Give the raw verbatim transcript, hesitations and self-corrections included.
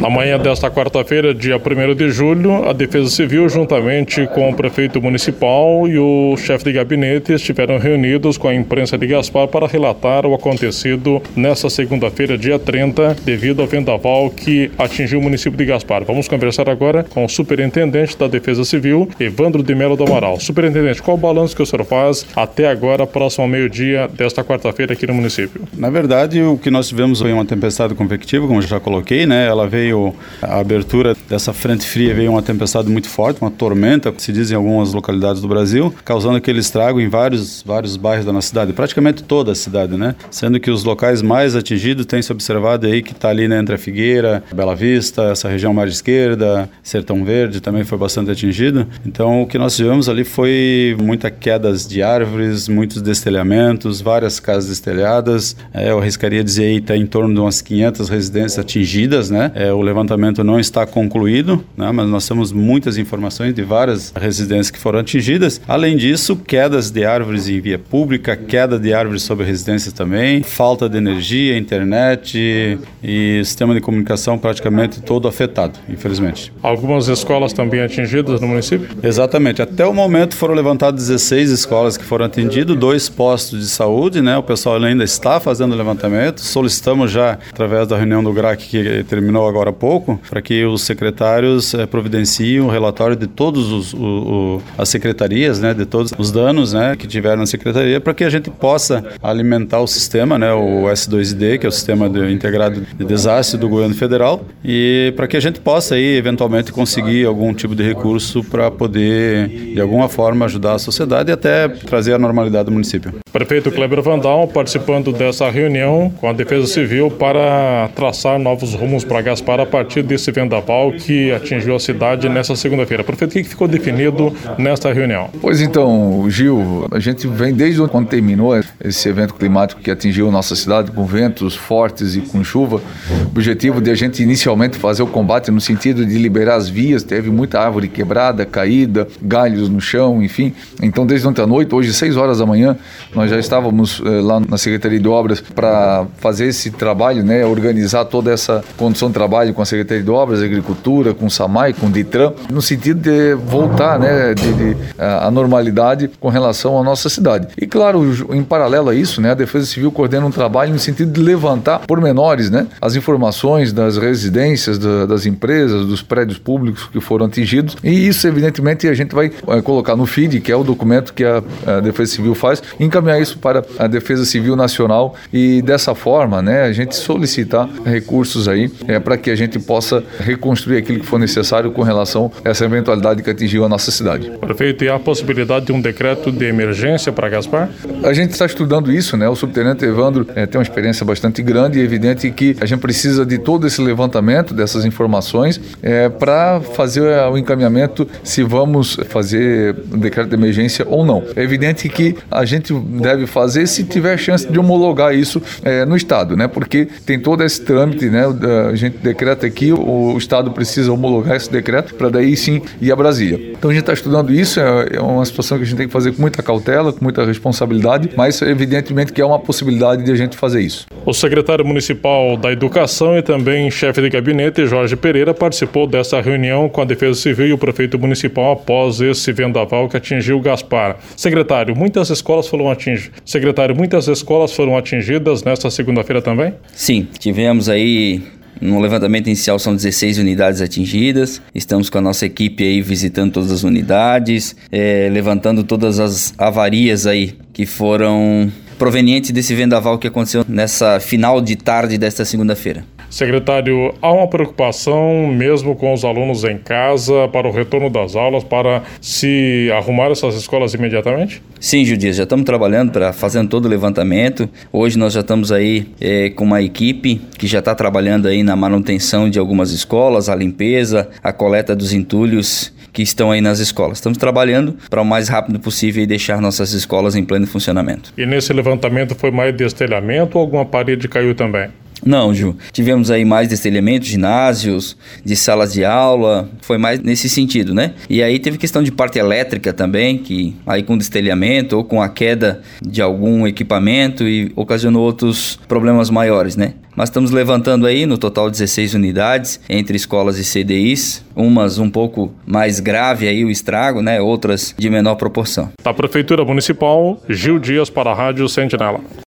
Amanhã desta quarta-feira, dia primeiro de julho, a Defesa Civil, juntamente com o prefeito municipal e o chefe de gabinete, estiveram reunidos com a imprensa de Gaspar para relatar o acontecido nesta segunda-feira, dia trinta, devido ao vendaval que atingiu o município de Gaspar. Vamos conversar agora com o superintendente da Defesa Civil, Evandro de Melo do Amaral. Superintendente, qual o balanço que o senhor faz até agora, próximo ao meio-dia desta quarta-feira aqui no município? Na verdade, o que nós tivemos foi uma tempestade convectiva, como eu já coloquei, né? Ela veio a abertura dessa frente fria, veio uma tempestade muito forte, uma tormenta, que se diz em algumas localidades do Brasil, causando aquele estrago em vários, vários bairros da nossa cidade, praticamente toda a cidade, né? Sendo que os locais mais atingidos tem se observado aí que está ali, né, entre a Figueira, Bela Vista, essa região mais esquerda, Sertão Verde também foi bastante atingido. Então o que nós tivemos ali foi muitas quedas de árvores, muitos destelhamentos, várias casas destelhadas. É, eu arriscaria dizer aí está em torno de umas quinhentas residências atingidas, né? É, o levantamento não está concluído, né? Mas nós temos muitas informações de várias residências que foram atingidas. Além disso, quedas de árvores em via pública, queda de árvores sobre residências também, falta de energia, internet e sistema de comunicação praticamente todo afetado, infelizmente. Algumas escolas também atingidas no município? Exatamente. Até o momento foram levantadas dezesseis escolas que foram atendidas, dois postos de saúde, né? O pessoal ainda está fazendo o levantamento. Solicitamos já, através da reunião do G R A C que terminou agora há pouco, para que os secretários eh, providenciem o relatório de todas as secretarias, né? De todos os danos, né, que tiveram na secretaria, para que a gente possa alimentar o sistema, né? O S dois I D, que é o Sistema de, Integrado de Desastre do Governo Federal, e para que a gente possa aí, eventualmente, conseguir algum tipo de recurso para poder, de alguma forma, ajudar a sociedade e até trazer a normalidade do município. Prefeito Kleber Vandal participando dessa reunião com a Defesa Civil para traçar novos rumos para Gaspar a partir desse vendaval que atingiu a cidade nessa segunda-feira. Prefeito, o que ficou definido nesta reunião? Pois então, Gil, a gente vem desde quando terminou esse evento climático que atingiu a nossa cidade com ventos fortes e com chuva, o objetivo de a gente inicialmente fazer o combate no sentido de liberar as vias, teve muita árvore quebrada, caída, galhos no chão, enfim. Então, desde ontem à noite, hoje, seis horas da manhã, nós já estávamos eh, lá na Secretaria de Obras para fazer esse trabalho, né, organizar toda essa condição de trabalho com a Secretaria de Obras, Agricultura, com o SAMAI, com o DITRAN, no sentido de voltar, né, de, de, a normalidade com relação à nossa cidade. E claro, em paralelo a isso, né, a Defesa Civil coordena um trabalho no sentido de levantar pormenores, né, as informações das residências, da, das empresas, dos prédios públicos que foram atingidos, e isso evidentemente a gente vai é, colocar no F I D, que é o documento que a, a Defesa Civil faz, e encaminhar isso para a Defesa Civil Nacional e dessa forma, né, a gente solicitar recursos aí é, para que a gente possa reconstruir aquilo que for necessário com relação a essa eventualidade que atingiu a nossa cidade. Prefeito, e a possibilidade de um decreto de emergência para Gaspar? A gente está estudando isso, né? O subtenente Evandro é, tem uma experiência bastante grande e é evidente que a gente precisa de todo esse levantamento dessas informações é, para fazer o encaminhamento se vamos fazer um decreto de emergência ou não. É evidente que a gente deve fazer se tiver chance de homologar isso é, no Estado, né? Porque tem todo esse trâmite, né? A gente decreta aqui, o Estado precisa homologar esse decreto para daí sim ir a Brasília. Então a gente está estudando isso, é uma situação que a gente tem que fazer com muita cautela, com muita responsabilidade, mas evidentemente que é uma possibilidade de a gente fazer isso. O secretário municipal da Educação e também chefe de gabinete, Jorge Pereira, participou dessa reunião com a Defesa Civil e o prefeito municipal após esse vendaval que atingiu Gaspar. Secretário, muitas escolas foram atingidas. Secretário, muitas escolas foram atingidas nesta segunda-feira também? Sim, tivemos aí no levantamento inicial são dezesseis unidades atingidas, estamos com a nossa equipe aí visitando todas as unidades, é, levantando todas as avarias aí que foram provenientes desse vendaval que aconteceu nessa final de tarde desta segunda-feira. Secretário, há uma preocupação mesmo com os alunos em casa para o retorno das aulas, para se arrumar essas escolas imediatamente? Sim, Gil Dias, já estamos trabalhando para fazendo todo o levantamento. Hoje nós já estamos aí é, com uma equipe que já está trabalhando aí na manutenção de algumas escolas, a limpeza, a coleta dos entulhos que estão aí nas escolas. Estamos trabalhando para o mais rápido possível e deixar nossas escolas em pleno funcionamento. E nesse levantamento foi mais destelhamento ou alguma parede caiu também? Não, Ju. Tivemos aí mais destelhamentos, ginásios, de salas de aula, foi mais nesse sentido, né? E aí teve questão de parte elétrica também, que aí com destelhamento ou com a queda de algum equipamento e ocasionou outros problemas maiores, né? Mas estamos levantando aí no total dezesseis unidades entre escolas e C D Is, umas um pouco mais grave aí o estrago, né? Outras de menor proporção. Da Prefeitura Municipal, Gil Dias para a Rádio Sentinela.